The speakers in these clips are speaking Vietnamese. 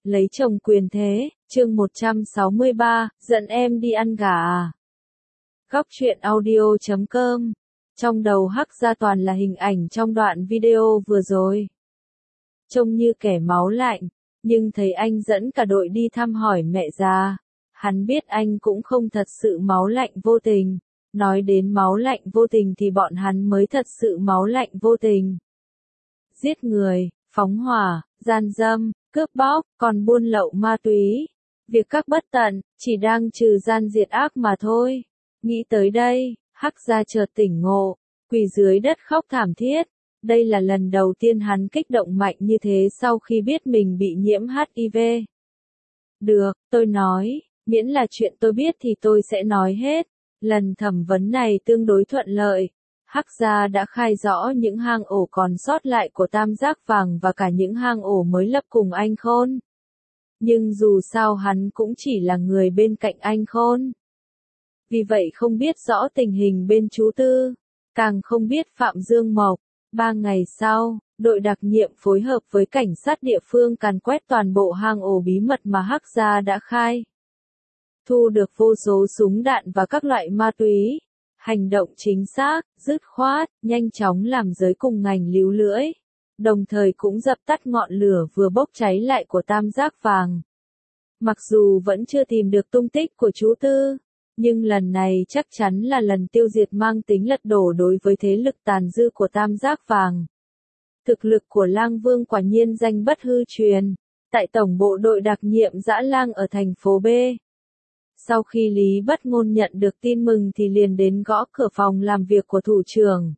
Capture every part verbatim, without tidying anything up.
Lấy chồng quyền thế, chương một trăm sáu mươi ba, giận em đi ăn gà à. Góc truyện audio chấm com. Trong đầu Hắc Gia toàn là hình ảnh trong đoạn video vừa rồi. Trông như kẻ máu lạnh, nhưng thấy anh dẫn cả đội đi thăm hỏi mẹ già. Hắn biết anh cũng không thật sự máu lạnh vô tình. Nói đến máu lạnh vô tình thì bọn hắn mới thật sự máu lạnh vô tình. Giết người, phóng hỏa, gian dâm, cướp bóc, còn buôn lậu ma túy. Việc các bất tận, chỉ đang trừ gian diệt ác mà thôi. Nghĩ tới đây, Hắc Gia chợt tỉnh ngộ, quỳ dưới đất khóc thảm thiết. Đây là lần đầu tiên hắn kích động mạnh như thế sau khi biết mình bị nhiễm hát i vê. Được, tôi nói, miễn là chuyện tôi biết thì tôi sẽ nói hết. Lần thẩm vấn này tương đối thuận lợi. Hắc Gia đã khai rõ những hang ổ còn sót lại của Tam Giác Vàng và cả những hang ổ mới lập cùng anh Khôn. Nhưng dù sao hắn cũng chỉ là người bên cạnh anh Khôn. Vì vậy không biết rõ tình hình bên chú Tư, càng không biết Phạm Dương Mộc. Ba ngày sau, đội đặc nhiệm phối hợp với cảnh sát địa phương càn quét toàn bộ hang ổ bí mật mà Hắc Gia đã khai. Thu được vô số súng đạn và các loại ma túy. Hành động chính xác, dứt khoát, nhanh chóng làm giới cùng ngành líu lưỡi. Đồng thời cũng dập tắt ngọn lửa vừa bốc cháy lại của Tam Giác Vàng. Mặc dù vẫn chưa tìm được tung tích của chú Tư, nhưng lần này chắc chắn là lần tiêu diệt mang tính lật đổ đối với thế lực tàn dư của Tam Giác Vàng. Thực lực của Lang Vương quả nhiên danh bất hư truyền. Tại tổng bộ đội đặc nhiệm Dã Lang ở thành phố B. Sau khi Lý Bất Ngôn nhận được tin mừng thì liền đến gõ cửa phòng làm việc của thủ trưởng.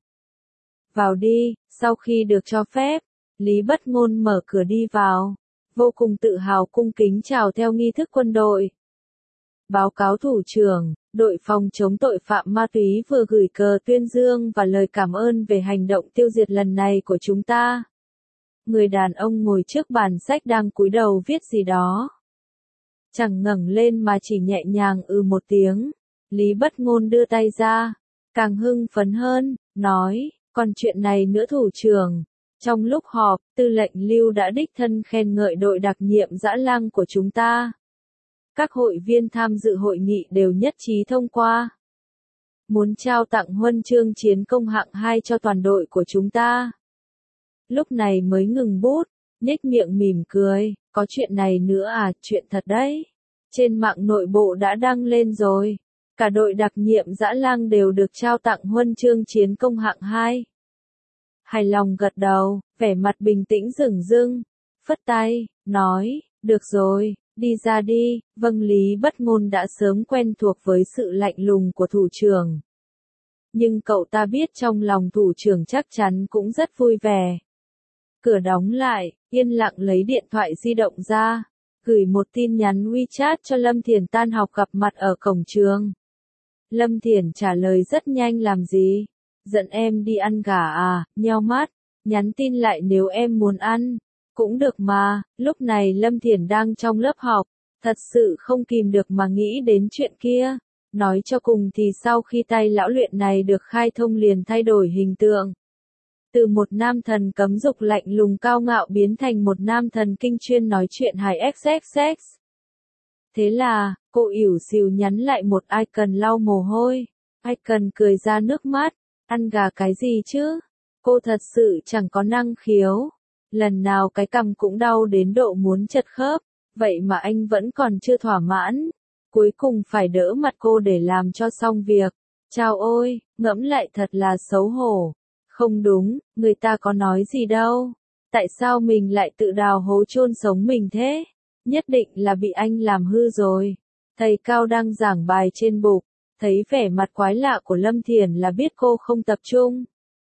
Vào đi, sau khi được cho phép, Lý Bất Ngôn mở cửa đi vào, vô cùng tự hào cung kính chào theo nghi thức quân đội. Báo cáo thủ trưởng, đội phòng chống tội phạm ma túy vừa gửi cờ tuyên dương và lời cảm ơn về hành động tiêu diệt lần này của chúng ta. Người đàn ông ngồi trước bàn sách đang cúi đầu viết gì đó. Chẳng ngẩng lên mà chỉ nhẹ nhàng ừ một tiếng. Lý Bất Ngôn đưa tay ra, càng hưng phấn hơn, nói, còn chuyện này nữa thủ trưởng. Trong lúc họp, tư lệnh Lưu đã đích thân khen ngợi đội đặc nhiệm Dã Lang của chúng ta. Các hội viên tham dự hội nghị đều nhất trí thông qua. Muốn trao tặng huân chương chiến công hạng hai cho toàn đội của chúng ta. Lúc này mới ngừng bút, nhếch miệng mỉm cười, có chuyện này nữa à, chuyện thật đấy. Trên mạng nội bộ đã đăng lên rồi. Cả đội đặc nhiệm Dã Lang đều được trao tặng huân chương chiến công hạng hai. Hài lòng gật đầu, vẻ mặt bình tĩnh dửng dưng, phất tay, nói, được rồi, đi ra đi. Vâng, Lý Bất Ngôn đã sớm quen thuộc với sự lạnh lùng của thủ trưởng. Nhưng cậu ta biết trong lòng thủ trưởng chắc chắn cũng rất vui vẻ. Cửa đóng lại, yên lặng lấy điện thoại di động ra, gửi một tin nhắn WeChat cho Lâm Thiển tan học gặp mặt ở cổng trường. Lâm Thiển trả lời rất nhanh làm gì? Giận em đi ăn gà à, nheo mắt, nhắn tin lại nếu em muốn ăn. Cũng được mà, lúc này Lâm Thiển đang trong lớp học, thật sự không kìm được mà nghĩ đến chuyện kia. Nói cho cùng thì sau khi tay lão luyện này được khai thông liền thay đổi hình tượng. Từ một nam thần cấm dục lạnh lùng cao ngạo biến thành một nam thần kinh chuyên nói chuyện hài ích ích ích. Thế là, cô ỉu xìu nhắn lại một icon lau mồ hôi. Icon cười ra nước mắt, ăn gà cái gì chứ? Cô thật sự chẳng có năng khiếu. Lần nào cái cằm cũng đau đến độ muốn chật khớp, vậy mà anh vẫn còn chưa thỏa mãn. Cuối cùng phải đỡ mặt cô để làm cho xong việc. Chao ôi, ngẫm lại thật là xấu hổ. Không đúng, người ta có nói gì đâu. Tại sao mình lại tự đào hố chôn sống mình thế? Nhất định là bị anh làm hư rồi. Thầy Cao đang giảng bài trên bục, thấy vẻ mặt quái lạ của Lâm Thiển là biết cô không tập trung.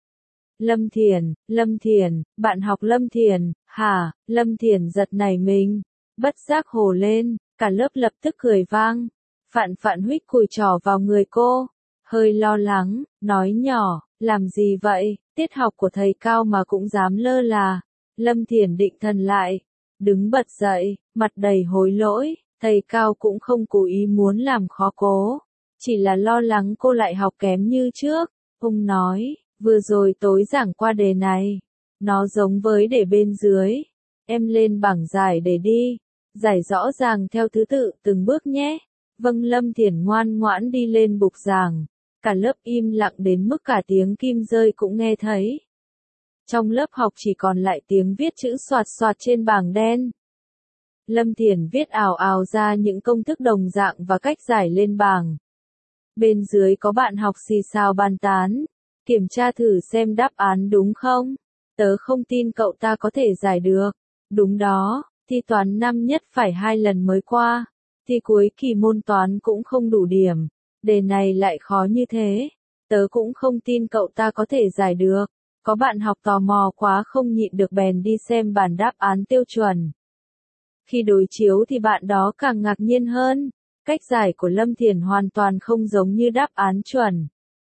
Lâm Thiển, Lâm Thiển, bạn học Lâm Thiển, hả? Lâm Thiển giật nảy mình, bất giác hồ lên, cả lớp lập tức cười vang. Phạn Phạn huých cùi trỏ vào người cô, hơi lo lắng, nói nhỏ, làm gì vậy? Tiết học của thầy Cao mà cũng dám lơ là. Lâm Thiển định thần lại, đứng bật dậy, mặt đầy hối lỗi. Thầy Cao cũng không cố ý muốn làm khó cô, chỉ là lo lắng cô lại học kém như trước. Ông nói, vừa rồi tối giảng qua đề này, nó giống với đề bên dưới, em lên bảng giải để đi. Giải rõ ràng theo thứ tự từng bước nhé. Vâng, Lâm Thiển ngoan ngoãn đi lên bục giảng. Cả lớp im lặng đến mức cả tiếng kim rơi cũng nghe thấy. Trong lớp học chỉ còn lại tiếng viết chữ xoạt xoạt trên bảng đen. Lâm Thiển viết ào ào ra những công thức đồng dạng và cách giải lên bảng. Bên dưới có bạn học xì xào bàn tán. Kiểm tra thử xem đáp án đúng không? Tớ không tin cậu ta có thể giải được. Đúng đó, thi toán năm nhất phải hai lần mới qua. Thi cuối kỳ môn toán cũng không đủ điểm. Đề này lại khó như thế. Tớ cũng không tin cậu ta có thể giải được. Có bạn học tò mò quá không nhịn được bèn đi xem bản đáp án tiêu chuẩn. Khi đối chiếu thì bạn đó càng ngạc nhiên hơn. Cách giải của Lâm Thiển hoàn toàn không giống như đáp án chuẩn.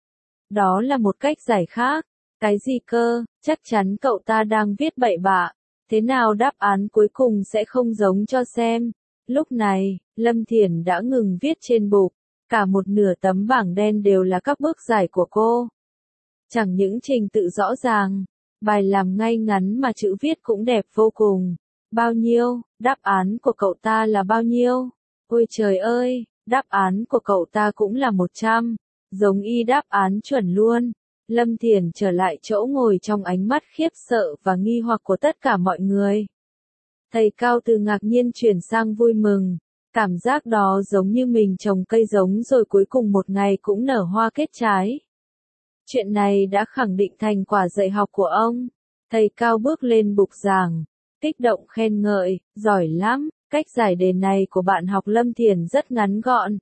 Đó là một cách giải khác. Cái gì cơ, chắc chắn cậu ta đang viết bậy bạ. Thế nào đáp án cuối cùng sẽ không giống cho xem. Lúc này, Lâm Thiển đã ngừng viết trên bục. Cả một nửa tấm bảng đen đều là các bước giải của cô. Chẳng những trình tự rõ ràng, bài làm ngay ngắn mà chữ viết cũng đẹp vô cùng. Bao nhiêu, đáp án của cậu ta là bao nhiêu? Ôi trời ơi, đáp án của cậu ta cũng là một trăm. Giống y đáp án chuẩn luôn. Lâm Thiển trở lại chỗ ngồi trong ánh mắt khiếp sợ và nghi hoặc của tất cả mọi người. Thầy Cao từ ngạc nhiên chuyển sang vui mừng. Cảm giác đó giống như mình trồng cây giống rồi cuối cùng một ngày cũng nở hoa kết trái. Chuyện này đã khẳng định thành quả dạy học của ông. Thầy Cao bước lên bục giảng, kích động khen ngợi, giỏi lắm, cách giải đề này của bạn học Lâm Thiển rất ngắn gọn.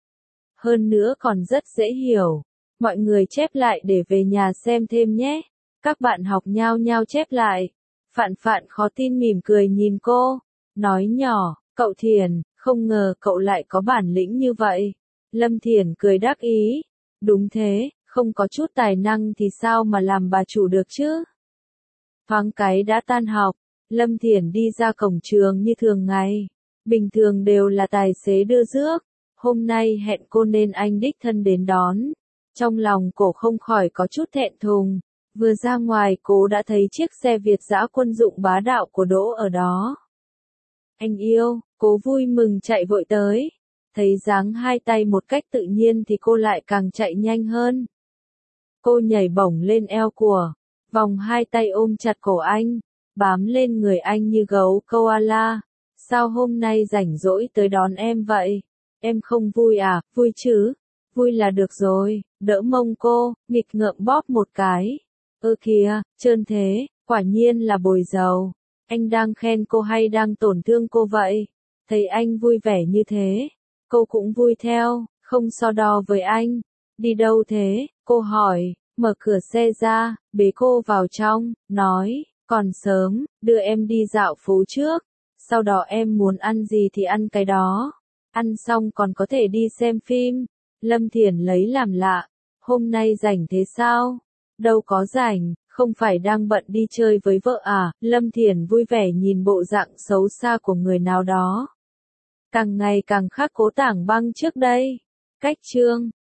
Hơn nữa còn rất dễ hiểu. Mọi người chép lại để về nhà xem thêm nhé. Các bạn học nhao nhao chép lại. Phạn Phạn khó tin mỉm cười nhìn cô, nói nhỏ, cậu Thiển, không ngờ cậu lại có bản lĩnh như vậy. Lâm Thiển cười đắc ý. Đúng thế, không có chút tài năng thì sao mà làm bà chủ được chứ? Thoáng cái đã tan học, Lâm Thiển đi ra cổng trường như thường ngày. Bình thường đều là tài xế đưa rước. Hôm nay hẹn cô nên anh đích thân đến đón. Trong lòng cổ không khỏi có chút thẹn thùng. Vừa ra ngoài cô đã thấy chiếc xe Việt dã quân dụng bá đạo của đỗ ở đó. Anh yêu, cô vui mừng chạy vội tới. Thấy dáng hai tay một cách tự nhiên thì cô lại càng chạy nhanh hơn. Cô nhảy bổng lên eo của, vòng hai tay ôm chặt cổ anh, bám lên người anh như gấu koala. Sao hôm nay rảnh rỗi tới đón em vậy? Em không vui à? Vui chứ? Vui là được rồi, đỡ mông cô, nghịch ngợm bóp một cái. Ơ kìa, trơn thế, quả nhiên là bồi dầu. Anh đang khen cô hay đang tổn thương cô vậy? Thấy anh vui vẻ như thế, cô cũng vui theo, không so đo với anh. Đi đâu thế? Cô hỏi, mở cửa xe ra, bế cô vào trong, nói, còn sớm, đưa em đi dạo phố trước. Sau đó em muốn ăn gì thì ăn cái đó. Ăn xong còn có thể đi xem phim. Lâm Thiển lấy làm lạ. Hôm nay rảnh thế sao? Đâu có rảnh, không phải đang bận đi chơi với vợ à? Lâm Thiển vui vẻ nhìn bộ dạng xấu xa của người nào đó. Càng ngày càng khác Cố Tảng Băng trước đây. Cách chương